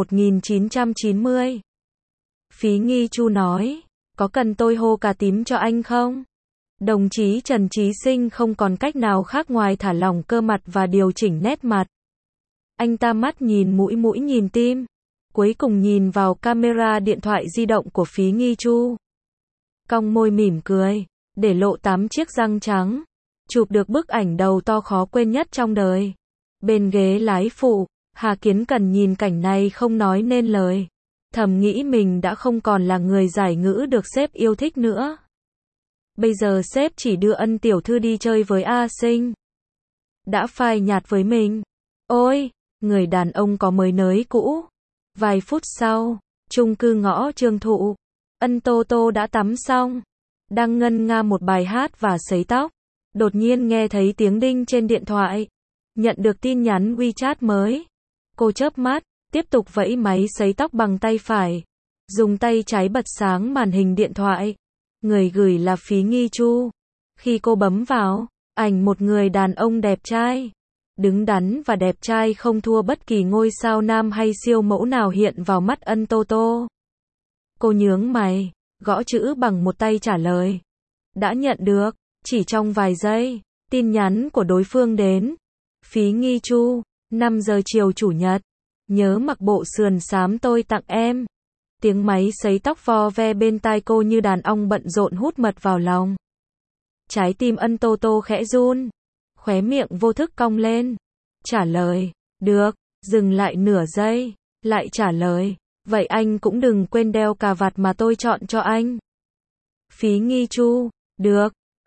1990. Phí Nghi Chu nói, có cần tôi hô cà tím cho anh không? Đồng chí Trần Chí Sinh không còn cách nào khác ngoài thả lỏng cơ mặt và điều chỉnh nét mặt. Anh ta mắt nhìn mũi mũi nhìn tim, cuối cùng nhìn vào camera điện thoại di động của Phí Nghi Chu. Cong môi mỉm cười, để lộ 8 chiếc răng trắng. Chụp được bức ảnh đầu to khó quên nhất trong đời. Bên ghế lái phụ, Hà Kiến Cần nhìn cảnh này không nói nên lời. Thầm nghĩ mình đã không còn là người Giải Ngữ được sếp yêu thích nữa. Bây giờ sếp chỉ đưa Ân tiểu thư đi chơi với A Sinh. Đã phai nhạt với mình. Ôi, người đàn ông có mới nới cũ. Vài phút sau, chung cư ngõ Trương Thụ. Ân Tô Tô đã tắm xong, đang ngân nga một bài hát và sấy tóc. Đột nhiên nghe thấy tiếng đinh trên điện thoại. Nhận được tin nhắn WeChat mới. Cô chớp mắt, tiếp tục vẫy máy sấy tóc bằng tay phải. Dùng tay trái bật sáng màn hình điện thoại. Người gửi là Phí Nghi Chu. Khi cô bấm vào, ảnh một người đàn ông đẹp trai. Đứng đắn và đẹp trai không thua bất kỳ ngôi sao nam hay siêu mẫu nào hiện vào mắt Ân Tô Tô. Cô nhướng mày, gõ chữ bằng một tay trả lời. Đã nhận được. Chỉ trong vài giây, tin nhắn của đối phương đến. Phí Nghi Chu, 5 giờ chiều chủ nhật. Nhớ mặc bộ sườn xám tôi tặng em. Tiếng máy sấy tóc vo ve bên tai cô như đàn ong bận rộn hút mật vào lòng. Trái tim Ân Tô Tô khẽ run. Khóe miệng vô thức cong lên. Trả lời, được, dừng lại nửa giây. Lại trả lời, vậy anh cũng đừng quên đeo cà vạt mà tôi chọn cho anh. Phí Nghi Chu, được.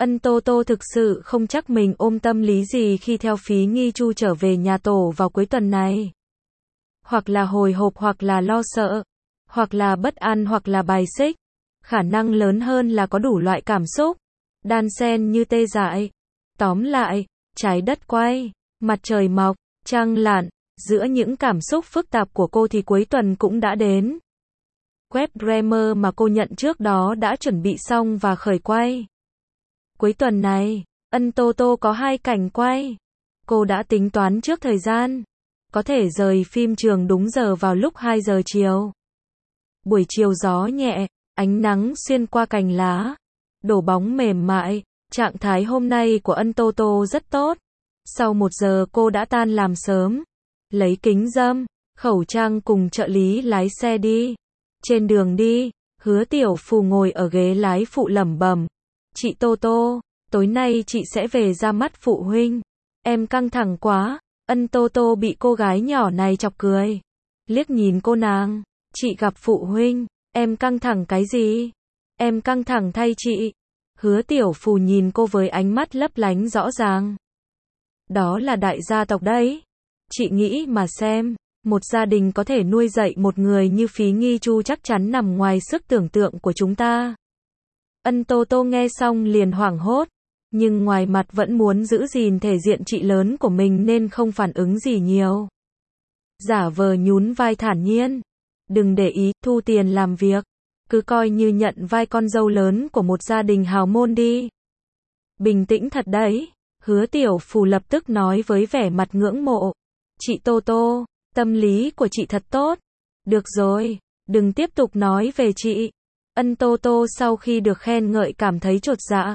Ân Tô Tô thực sự không chắc mình ôm tâm lý gì khi theo Phí Nghi Chu trở về nhà tổ vào cuối tuần này. Hoặc là hồi hộp hoặc là lo sợ, hoặc là bất an hoặc là bài xích. Khả năng lớn hơn là có đủ loại cảm xúc, đan xen như tê dại. Tóm lại, trái đất quay, mặt trời mọc, trăng lặn, giữa những cảm xúc phức tạp của cô thì cuối tuần cũng đã đến. Web Dreamer mà cô nhận trước đó đã chuẩn bị xong và khởi quay. Cuối tuần này, Ân Tô Tô có 2 cảnh quay. Cô đã tính toán trước thời gian, có thể rời phim trường đúng giờ vào lúc 2 giờ chiều. Buổi chiều gió nhẹ, ánh nắng xuyên qua cành lá, đổ bóng mềm mại, trạng thái hôm nay của Ân Tô Tô rất tốt. Sau 1 giờ cô đã tan làm sớm, lấy kính râm, khẩu trang cùng trợ lý lái xe đi. Trên đường đi, Hứa Tiểu Phù ngồi ở ghế lái phụ lẩm bẩm, "Chị Tô Tô, tối nay chị sẽ về ra mắt phụ huynh. Em căng thẳng quá." Ân Tô Tô bị cô gái nhỏ này chọc cười. Liếc nhìn cô nàng, "Chị gặp phụ huynh, em căng thẳng cái gì? Em căng thẳng thay chị." Hứa Tiểu Phù nhìn cô với ánh mắt lấp lánh rõ ràng. "Đó là đại gia tộc đấy. Chị nghĩ mà xem, một gia đình có thể nuôi dạy một người như Phí Nghi Chu chắc chắn nằm ngoài sức tưởng tượng của chúng ta." Ân Tô Tô nghe xong liền hoảng hốt, nhưng ngoài mặt vẫn muốn giữ gìn thể diện chị lớn của mình nên không phản ứng gì nhiều. Giả vờ nhún vai thản nhiên, "Đừng để ý, thu tiền làm việc, cứ coi như nhận vai con dâu lớn của một gia đình hào môn đi." "Bình tĩnh thật đấy." Hứa Tiểu Phù lập tức nói với vẻ mặt ngưỡng mộ. "Chị Tô Tô, tâm lý của chị thật tốt." "Được rồi, đừng tiếp tục nói về chị." Ân Tô Tô sau khi được khen ngợi cảm thấy chột dạ.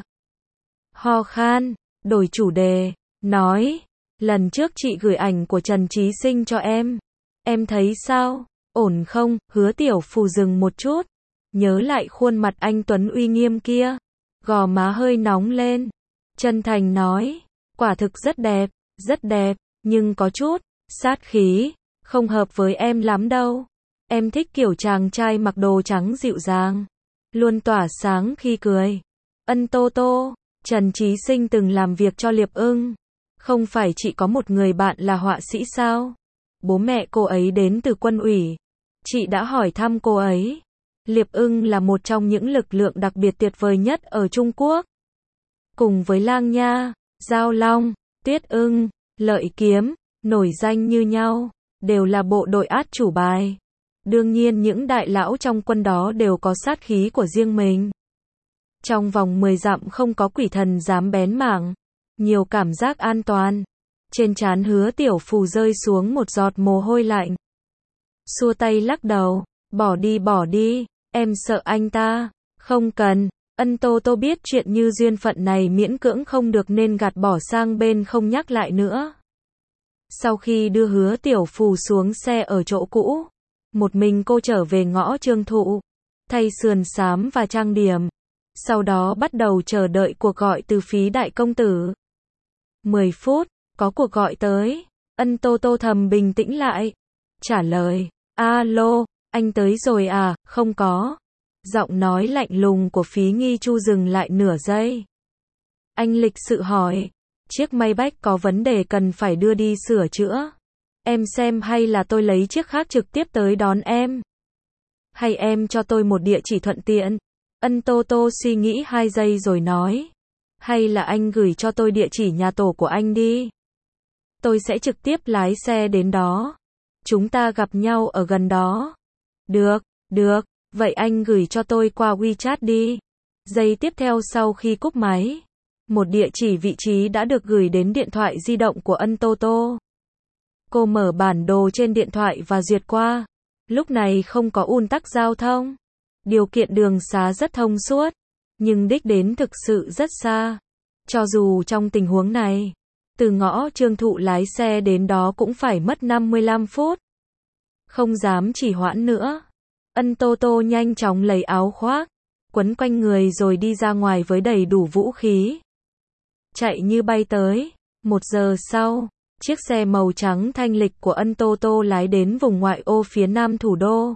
Ho khan, đổi chủ đề, nói, "Lần trước chị gửi ảnh của Trần Chí Sinh cho em thấy sao, ổn không?" Hứa Tiểu Phù dừng một chút, nhớ lại khuôn mặt anh tuấn uy nghiêm kia, gò má hơi nóng lên, chân thành nói, "Quả thực rất đẹp, nhưng có chút sát khí, không hợp với em lắm đâu. Em thích kiểu chàng trai mặc đồ trắng dịu dàng, luôn tỏa sáng khi cười." Ân Tô Tô, Trần Chí Sinh từng làm việc cho Liệp Ưng. Không phải chị có một người bạn là họa sĩ sao? Bố mẹ cô ấy đến từ quân ủy. Chị đã hỏi thăm cô ấy. Liệp Ưng là một trong những lực lượng đặc biệt tuyệt vời nhất ở Trung Quốc. Cùng với Lang Nha, Giao Long, Tuyết Ưng, Lợi Kiếm, nổi danh như nhau, đều là bộ đội át chủ bài. Đương nhiên những đại lão trong quân đó đều có sát khí của riêng mình. Trong vòng 10 dặm không có quỷ thần dám bén mảng. Nhiều cảm giác an toàn. Trên trán Hứa Tiểu Phù rơi xuống một giọt mồ hôi lạnh. Xua tay lắc đầu, bỏ đi, em sợ anh ta." "Không cần." Ân Tô Tô biết chuyện như duyên phận này miễn cưỡng không được nên gạt bỏ sang bên không nhắc lại nữa. Sau khi đưa Hứa Tiểu Phù xuống xe ở chỗ cũ, một mình cô trở về ngõ Trương Thụ, thay sườn xám và trang điểm. Sau đó bắt đầu chờ đợi cuộc gọi từ Phí đại công tử. 10 phút, có cuộc gọi tới. Ân Tô Tô thầm bình tĩnh lại. Trả lời, "Alo, anh tới rồi à?" "Không có." Giọng nói lạnh lùng của Phí Nghi Chu dừng lại nửa giây. Anh lịch sự hỏi, "Chiếc Maybach có vấn đề cần phải đưa đi sửa chữa. Em xem hay là tôi lấy chiếc khác trực tiếp tới đón em? Hay em cho tôi một địa chỉ thuận tiện?" Ân Tô Tô suy nghĩ 2 giây rồi nói, "Hay là anh gửi cho tôi địa chỉ nhà tổ của anh đi. Tôi sẽ trực tiếp lái xe đến đó. Chúng ta gặp nhau ở gần đó." Được, vậy anh gửi cho tôi qua WeChat đi." Giây tiếp theo sau khi cúp máy, một địa chỉ vị trí đã được gửi đến điện thoại di động của Ân Tô Tô. Cô mở bản đồ trên điện thoại và duyệt qua. Lúc này không có ùn tắc giao thông. Điều kiện đường xá rất thông suốt, nhưng đích đến thực sự rất xa. Cho dù trong tình huống này, từ ngõ Trương Thụ lái xe đến đó cũng phải mất 55 phút. Không dám trì hoãn nữa. Ân Tô Tô nhanh chóng lấy áo khoác, quấn quanh người rồi đi ra ngoài với đầy đủ vũ khí. Chạy như bay tới. 1 giờ sau, chiếc xe màu trắng thanh lịch của Ân Tô Tô lái đến vùng ngoại ô phía nam thủ đô.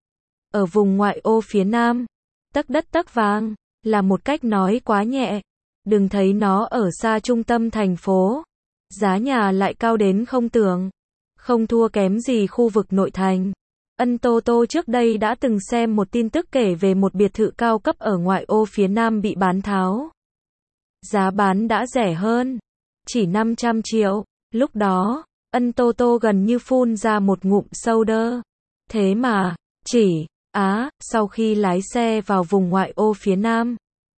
Ở vùng ngoại ô phía nam, tấc đất tấc vàng, là một cách nói quá nhẹ. Đừng thấy nó ở xa trung tâm thành phố. Giá nhà lại cao đến không tưởng. Không thua kém gì khu vực nội thành. Ân Tô Tô trước đây đã từng xem một tin tức kể về một biệt thự cao cấp ở ngoại ô phía Nam bị bán tháo. Giá bán đã rẻ hơn. Chỉ 500 triệu. Lúc đó, Ân Tô Tô gần như phun ra một ngụm soda. Thế mà, sau khi lái xe vào vùng ngoại ô phía Nam,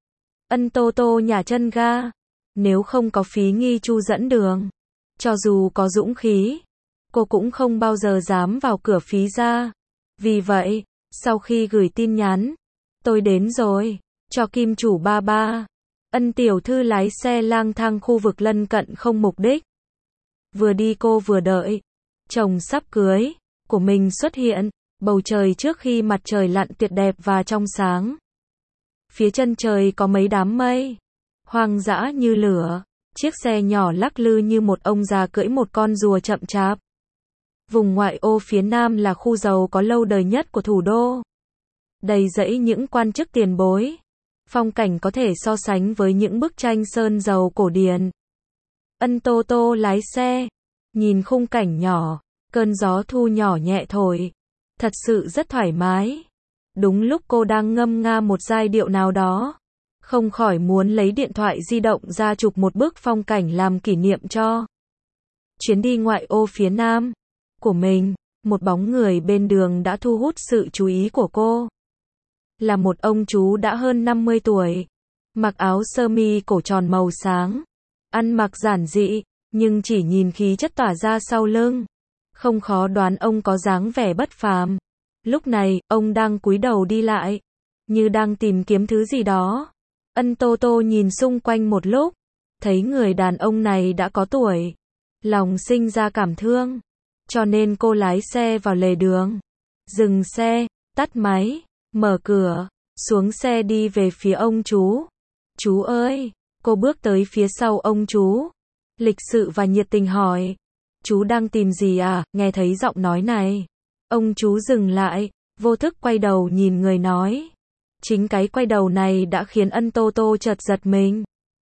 Ân Tô Tô nhả chân ga. Nếu không có phí nghi chu dẫn đường, cho dù có dũng khí, cô cũng không bao giờ dám vào cửa phí ra. Vì vậy, sau khi gửi tin nhắn, tôi đến rồi, cho kim chủ ba ba, Ân tiểu thư lái xe lang thang khu vực lân cận không mục đích. Vừa đi cô vừa đợi chồng sắp cưới của mình xuất hiện. Bầu trời trước khi mặt trời lặn tuyệt đẹp và trong sáng. Phía chân trời có mấy đám mây, hoang dã như lửa. Chiếc xe nhỏ lắc lư như một ông già cưỡi một con rùa chậm chạp. Vùng ngoại ô phía Nam là khu giàu có lâu đời nhất của thủ đô. Đầy rẫy những quan chức tiền bối. Phong cảnh có thể so sánh với những bức tranh sơn dầu cổ điển. Ân Tô Tô lái xe, nhìn khung cảnh nhỏ, cơn gió thu nhỏ nhẹ thổi. Thật sự rất thoải mái. Đúng lúc cô đang ngâm nga một giai điệu nào đó, không khỏi muốn lấy điện thoại di động ra chụp một bức phong cảnh làm kỷ niệm cho chuyến đi ngoại ô phía Nam của mình. Một bóng người bên đường đã thu hút sự chú ý của cô. Là một ông chú đã hơn 50 tuổi, mặc áo sơ mi cổ tròn màu sáng, ăn mặc giản dị, nhưng chỉ nhìn khí chất tỏa ra sau lưng, không khó đoán ông có dáng vẻ bất phàm. Lúc này, ông đang cúi đầu đi lại, như đang tìm kiếm thứ gì đó. Ân Tô Tô nhìn xung quanh một lúc, thấy người đàn ông này đã có tuổi, lòng sinh ra cảm thương, cho nên cô lái xe vào lề đường, dừng xe, tắt máy, mở cửa, xuống xe đi về phía ông chú. Chú ơi! Cô bước tới phía sau ông chú, lịch sự và nhiệt tình hỏi. Chú đang tìm gì à? Nghe thấy giọng nói này, ông chú dừng lại, vô thức quay đầu nhìn người nói. Chính cái quay đầu này đã khiến Ân Tô Tô chợt giật mình.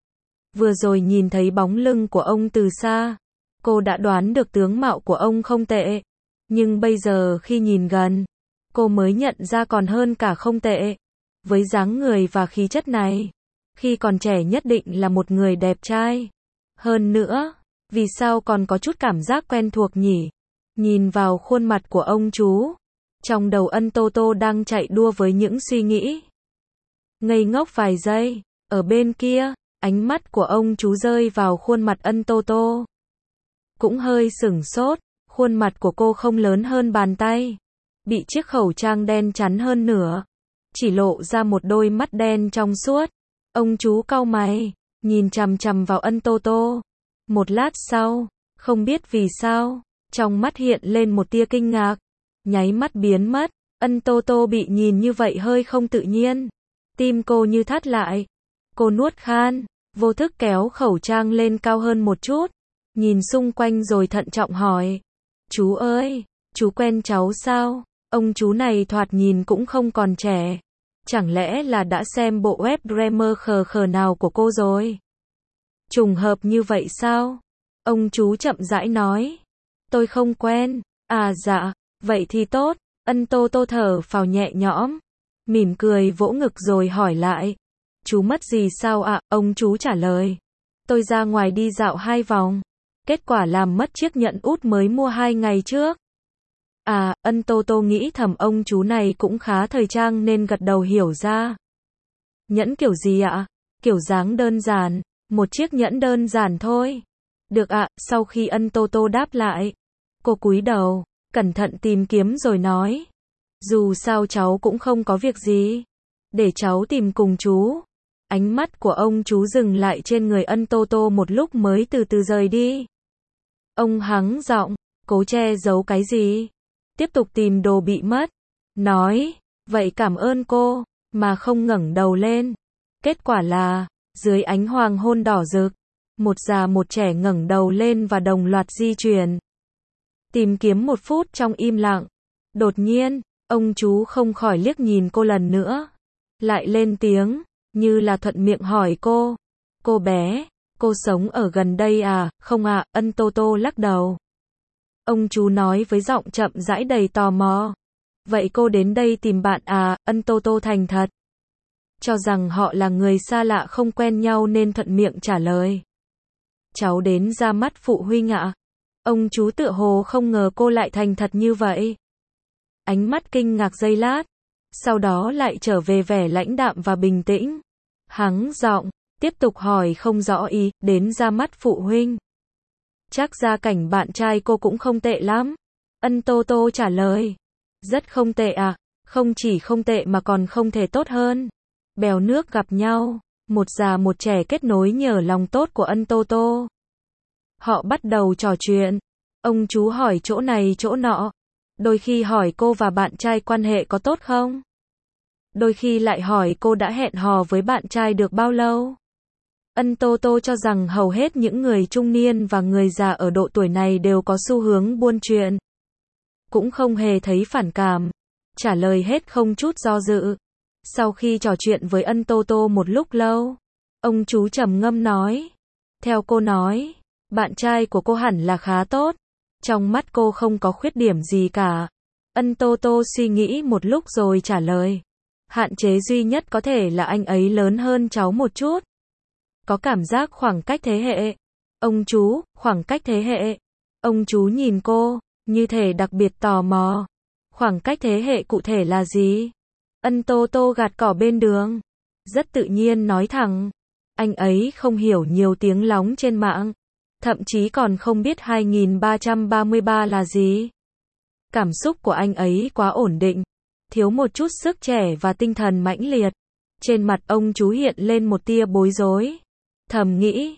Vừa rồi nhìn thấy bóng lưng của ông từ xa, cô đã đoán được tướng mạo của ông không tệ. Nhưng bây giờ khi nhìn gần, cô mới nhận ra còn hơn cả không tệ. Với dáng người và khí chất này, khi còn trẻ nhất định là một người đẹp trai. Hơn nữa, vì sao còn có chút cảm giác quen thuộc nhỉ? Nhìn vào khuôn mặt của ông chú, trong đầu Ân Tô Tô đang chạy đua với những suy nghĩ. Ngây ngốc vài giây, ở bên kia, ánh mắt của ông chú rơi vào khuôn mặt Ân Tô Tô. Cũng hơi sửng sốt, khuôn mặt của cô không lớn hơn bàn tay, bị chiếc khẩu trang đen chắn hơn nửa, chỉ lộ ra một đôi mắt đen trong suốt. Ông chú cau mày, nhìn chằm chằm vào Ân Tô Tô. Một lát sau, không biết vì sao, trong mắt hiện lên một tia kinh ngạc, nháy mắt biến mất. Ân Tô Tô bị nhìn như vậy hơi không tự nhiên, tim cô như thắt lại. Cô nuốt khan, vô thức kéo khẩu trang lên cao hơn một chút, nhìn xung quanh rồi thận trọng hỏi. Chú ơi, chú quen cháu sao? Ông chú này thoạt nhìn cũng không còn trẻ. Chẳng lẽ là đã xem bộ web drama khờ khờ nào của cô rồi? Trùng hợp như vậy sao? Ông chú chậm rãi nói. Tôi không quen. À dạ, vậy thì tốt. Ân Tô Tô thở phào nhẹ nhõm, mỉm cười vỗ ngực rồi hỏi lại. Chú mất gì sao ạ? Ông chú trả lời. Tôi ra ngoài đi dạo 2 vòng. Kết quả làm mất chiếc nhẫn út mới mua 2 ngày trước. À, Ân Tô Tô nghĩ thầm ông chú này cũng khá thời trang nên gật đầu hiểu ra. Nhẫn kiểu gì ạ? Kiểu dáng đơn giản, một chiếc nhẫn đơn giản thôi. Được ạ, sau khi Ân Tô Tô đáp lại, cô cúi đầu, cẩn thận tìm kiếm rồi nói. Dù sao cháu cũng không có việc gì, để cháu tìm cùng chú. Ánh mắt của ông chú dừng lại trên người Ân Tô Tô một lúc mới từ từ rời đi. Ông hắng giọng, cố che giấu cái gì? Tiếp tục tìm đồ bị mất. Nói, vậy cảm ơn cô, mà không ngẩng đầu lên. Kết quả là, dưới ánh hoàng hôn đỏ rực, một già một trẻ ngẩng đầu lên và đồng loạt di chuyển. Tìm kiếm 1 phút trong im lặng. Đột nhiên, ông chú không khỏi liếc nhìn cô lần nữa. Lại lên tiếng, như là thuận miệng hỏi cô. Cô bé, cô sống ở gần đây à? Không ạ, Ân Tô Tô lắc đầu. Ông chú nói với giọng chậm rãi đầy tò mò. Vậy cô đến đây tìm bạn à? Ân Tô Tô thành thật. Cho rằng họ là người xa lạ không quen nhau nên thuận miệng trả lời. Cháu đến ra mắt phụ huynh ạ. Ông chú tựa hồ không ngờ cô lại thành thật như vậy. Ánh mắt kinh ngạc giây lát, sau đó lại trở về vẻ lãnh đạm và bình tĩnh. Hắng giọng, tiếp tục hỏi không rõ ý, đến ra mắt phụ huynh. Chắc gia cảnh bạn trai cô cũng không tệ lắm. Ân Tô Tô trả lời. Rất không tệ à, không chỉ không tệ mà còn không thể tốt hơn. Bèo nước gặp nhau, một già một trẻ kết nối nhờ lòng tốt của Ân Tô Tô. Họ bắt đầu trò chuyện. Ông chú hỏi chỗ này chỗ nọ. Đôi khi hỏi cô và bạn trai quan hệ có tốt không? Đôi khi lại hỏi cô đã hẹn hò với bạn trai được bao lâu? Ân Tô Tô cho rằng hầu hết những người trung niên và người già ở độ tuổi này đều có xu hướng buôn chuyện. Cũng không hề thấy phản cảm. Trả lời hết không chút do dự. Sau khi trò chuyện với Ân Tô Tô một lúc lâu, ông chú trầm ngâm nói. Theo cô nói, bạn trai của cô hẳn là khá tốt. Trong mắt cô không có khuyết điểm gì cả. Ân Tô Tô suy nghĩ một lúc rồi trả lời. Hạn chế duy nhất có thể là anh ấy lớn hơn cháu một chút. Có cảm giác khoảng cách thế hệ. Ông chú, khoảng cách thế hệ. Ông chú nhìn cô, như thể đặc biệt tò mò. Khoảng cách thế hệ cụ thể là gì? Ân Tô Tô gạt cỏ bên đường. Rất tự nhiên nói thẳng. Anh ấy không hiểu nhiều tiếng lóng trên mạng. Thậm chí còn không biết 2333 là gì. Cảm xúc của anh ấy quá ổn định. Thiếu một chút sức trẻ và tinh thần mãnh liệt. Trên mặt ông chú hiện lên một tia bối rối. Thầm nghĩ,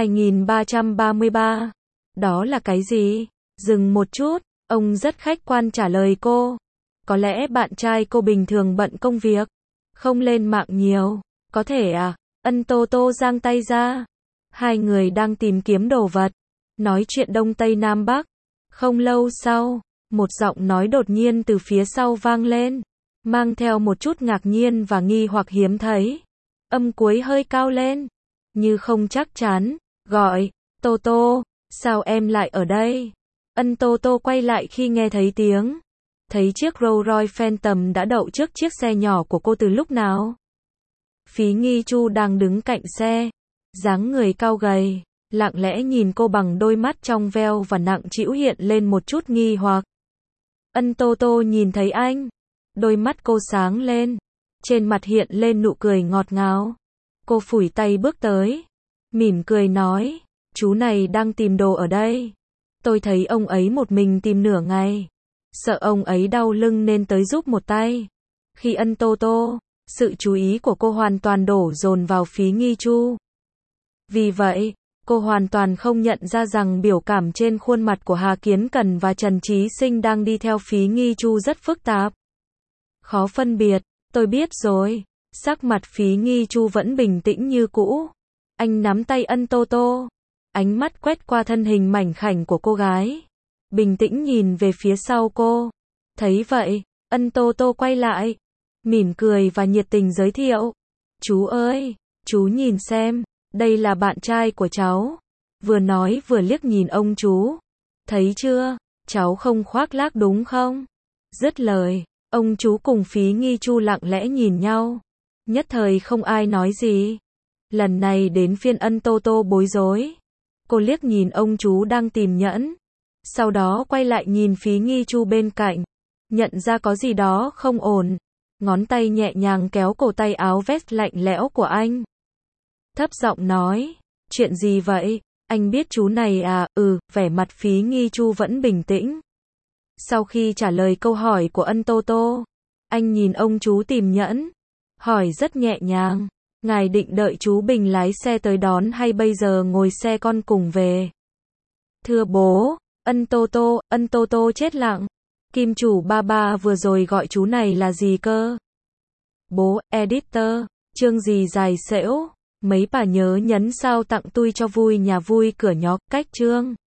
2333. Đó là cái gì? Dừng một chút, ông rất khách quan trả lời cô. Có lẽ bạn trai cô bình thường bận công việc. Không lên mạng nhiều. Có thể à? Ân Tô Tô giang tay ra. Hai người đang tìm kiếm đồ vật. Nói chuyện Đông Tây Nam Bắc. Không lâu sau, một giọng nói đột nhiên từ phía sau vang lên. Mang theo một chút ngạc nhiên và nghi hoặc hiếm thấy. Âm cuối hơi cao lên. Như không chắc chắn. Gọi, Tô Tô, sao em lại ở đây? Ân Tô Tô quay lại khi nghe thấy tiếng. Thấy chiếc Rolls Royce Phantom đã đậu trước chiếc xe nhỏ của cô từ lúc nào? Phí Nghi Chu đang đứng cạnh xe. Dáng người cao gầy, lặng lẽ nhìn cô bằng đôi mắt trong veo và nặng trĩu hiện lên một chút nghi hoặc. Ân Tô Tô nhìn thấy anh. Đôi mắt cô sáng lên. Trên mặt hiện lên nụ cười ngọt ngào. Cô phủi tay bước tới. Mỉm cười nói. Chú này đang tìm đồ ở đây. Tôi thấy ông ấy một mình tìm nửa ngày. Sợ ông ấy đau lưng nên tới giúp một tay. Khi Ân Tô Tô, sự chú ý của cô hoàn toàn đổ dồn vào Phí Nghi Chu. Vì vậy, cô hoàn toàn không nhận ra rằng biểu cảm trên khuôn mặt của Hà Kiến Cần và Trần Trí Sinh đang đi theo Phí Nghi Chu rất phức tạp. Khó phân biệt, tôi biết rồi. Sắc mặt Phí Nghi Chu vẫn bình tĩnh như cũ. Anh nắm tay Ân Tô Tô. Ánh mắt quét qua thân hình mảnh khảnh của cô gái. Bình tĩnh nhìn về phía sau cô. Thấy vậy, Ân Tô Tô quay lại. Mỉm cười và nhiệt tình giới thiệu. Chú ơi, chú nhìn xem. Đây là bạn trai của cháu. Vừa nói vừa liếc nhìn ông chú. Thấy chưa, cháu không khoác lác đúng không? Dứt lời, ông chú cùng Phí Nghi Chu lặng lẽ nhìn nhau. Nhất thời không ai nói gì. Lần này đến phiên Ân Tô Tô bối rối. Cô liếc nhìn ông chú đang tìm nhẫn. Sau đó quay lại nhìn Phí Nghi Chu bên cạnh. Nhận ra có gì đó không ổn. Ngón tay nhẹ nhàng kéo cổ tay áo vest lạnh lẽo của anh. Thấp giọng nói, chuyện gì vậy? Anh biết chú này à? Vẻ mặt Phí Nghi Chu vẫn bình tĩnh. Sau khi trả lời câu hỏi của Ân Tô Tô, anh nhìn ông chú tìm nhẫn. Hỏi rất nhẹ nhàng, ngài định đợi chú Bình lái xe tới đón hay bây giờ ngồi xe con cùng về? Thưa bố, Ân Tô Tô chết lặng. Kim chủ ba ba vừa rồi gọi chú này là gì cơ? Bố, editor, chương gì dài xễu? Mấy bà nhớ nhấn sao tặng tui cho vui nhà vui cửa nhó, cách chương.